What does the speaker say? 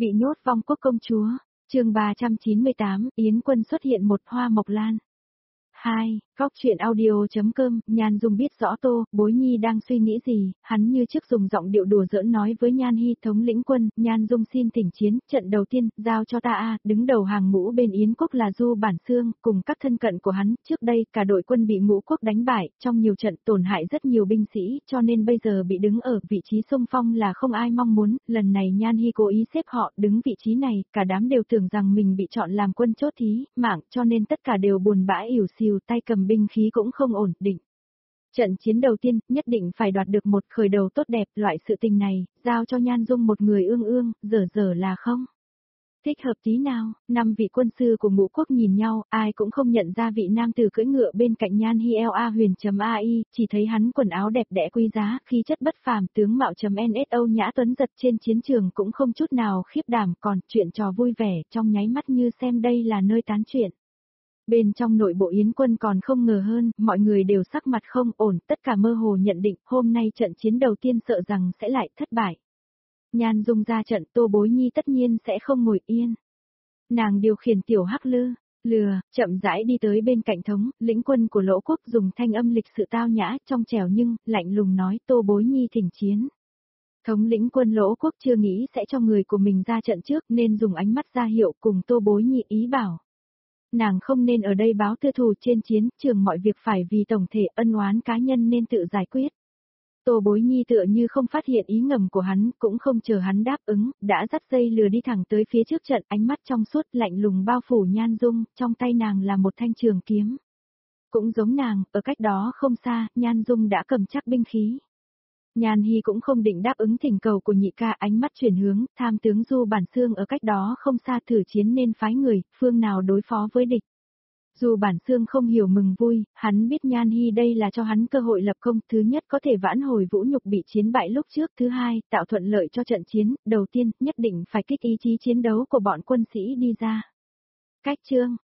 Bị nhốt vong quốc công chúa, chương 398, Yến Quân xuất hiện một hoa mộc lan. 2. Góc truyện audio.com, Nhan Dung biết rõ Tô Bối Nhi đang suy nghĩ gì, hắn như trước dùng giọng điệu đùa giỡn nói với Nhan Hi, thống lĩnh quân, Nhan Dung xin thỉnh chiến, trận đầu tiên, giao cho ta a. Đứng đầu hàng ngũ bên Yến quốc là Du Bản Xương, cùng các thân cận của hắn, trước đây cả đội quân bị Ngũ quốc đánh bại, trong nhiều trận tổn hại rất nhiều binh sĩ, cho nên bây giờ bị đứng ở vị trí xung phong là không ai mong muốn, lần này Nhan Hi cố ý xếp họ đứng vị trí này, cả đám đều tưởng rằng mình bị chọn làm quân chốt thí, mạng, cho nên tất cả đều buồn bã ỉu xìu, tay cầm binh khí cũng không ổn định. Trận chiến đầu tiên, nhất định phải đoạt được một khởi đầu tốt đẹp, loại sự tình này, giao cho Nhan Dung một người ương, dở là không thích hợp tí nào. 5 vị quân sư của Ngũ quốc nhìn nhau, ai cũng không nhận ra vị nam tử cưỡi ngựa bên cạnh Nhan Hi La Huyền.ai, chỉ thấy hắn quần áo đẹp đẽ quý giá, khí chất bất phàm, tướng mạo.nso nhã tuấn giật trên chiến trường cũng không chút nào khiếp đảm, còn chuyện trò vui vẻ, trong nháy mắt như xem đây là nơi tán chuyện. Bên trong nội bộ Yến quân còn không ngờ hơn, mọi người đều sắc mặt không ổn, tất cả mơ hồ nhận định, hôm nay trận chiến đầu tiên sợ rằng sẽ lại thất bại. Nhan Dung ra trận, Tô Bối Nhi tất nhiên sẽ không ngồi yên. Nàng điều khiển tiểu hắc lừa, chậm rãi đi tới bên cạnh thống lĩnh quân của Lỗ quốc, dùng thanh âm lịch sự tao nhã, trong trẻo nhưng lạnh lùng nói, Tô Bối Nhi thỉnh chiến. Thống lĩnh quân Lỗ quốc chưa nghĩ sẽ cho người của mình ra trận trước, nên dùng ánh mắt ra hiệu cùng Tô Bối Nhi ý bảo. Nàng không nên ở đây báo tư thù trên chiến trường, mọi việc phải vì tổng thể, ân oán cá nhân nên tự giải quyết. Tô Bối Nhi tựa như không phát hiện ý ngầm của hắn, cũng không chờ hắn đáp ứng, đã dắt dây lừa đi thẳng tới phía trước trận, ánh mắt trong suốt lạnh lùng bao phủ Nhan Dung, trong tay nàng là một thanh trường kiếm. Cũng giống nàng, ở cách đó không xa, Nhan Dung đã cầm chắc binh khí. Nhan Hi cũng không định đáp ứng thỉnh cầu của nhị ca, ánh mắt chuyển hướng, tham tướng Du Bản Xương ở cách đó không xa thử chiến nên phái người, phương nào đối phó với địch. Du Bản Xương không hiểu mừng vui, hắn biết Nhan Hi đây là cho hắn cơ hội lập công, thứ nhất có thể vãn hồi vũ nhục bị chiến bại lúc trước, thứ hai, tạo thuận lợi cho trận chiến, đầu tiên, nhất định phải kích ý chí chiến đấu của bọn quân sĩ đi ra. Cách chương,